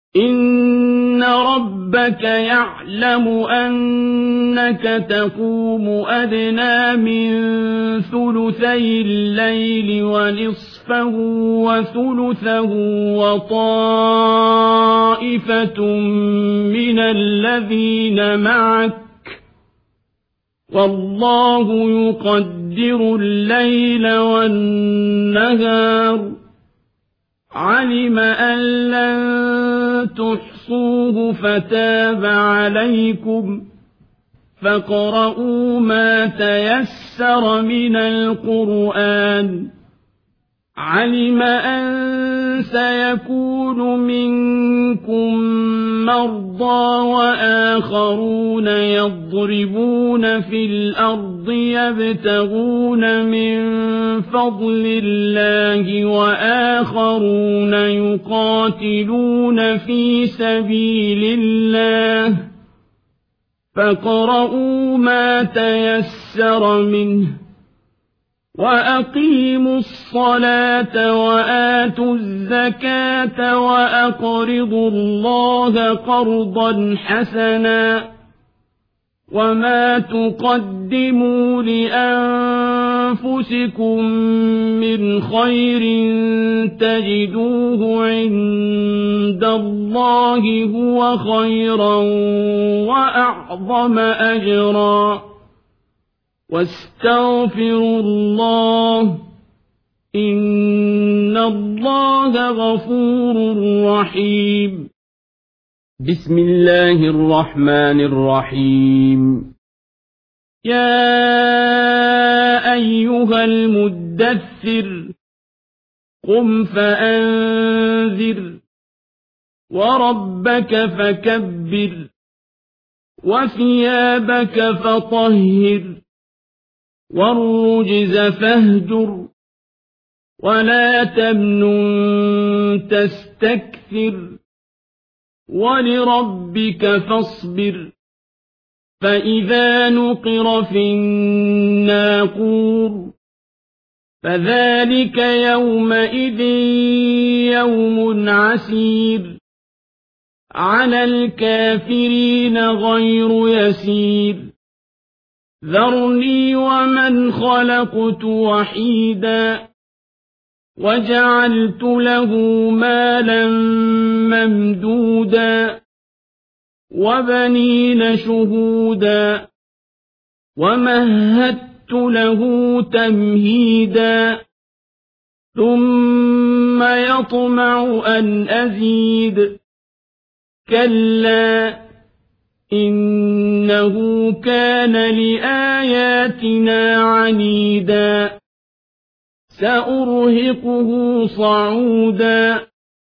إن ربك يعلم أنك تقوم أدنى من ثلثي الليل ونصفه وثلثه وطائفة من الذين معك والله يقدر الليل والنهار علم أن لن تحصوه فتاب عليكم فاقرؤوا ما تيسر من القرآن علم أن سيكون منكم مرضى وآخرون يضربون في الأرض يبتغون من فضل الله وآخرون يقاتلون في سبيل الله فاقرؤوا ما تيسر منه وأقيموا الصلاة وآتوا الزكاة وأقرضوا الله قرضا حسنا وما تقدموا لأنفسكم من خير تجدوه عند الله هو خيرا وأعظم أجرا واستغفروا الله إن الله غفور رحيم بسم الله الرحمن الرحيم يا أيها المدثر قم فأنذر وربك فكبر وثيابك فطهر والرجز فاهجر ولا تمنن تستكثر ولربك فاصبر فإذا نقر في الناقور فذلك يومئذ يوم عسير على الكافرين غير يسير ذرني ومن خلقت وحيدا وجعلت له مالا ممدودا وبنين شهودا ومهدت له تمهيدا ثم يطمع أن أزيد كلا إنه كان لآياتنا عنيدا سأرهقه صعودا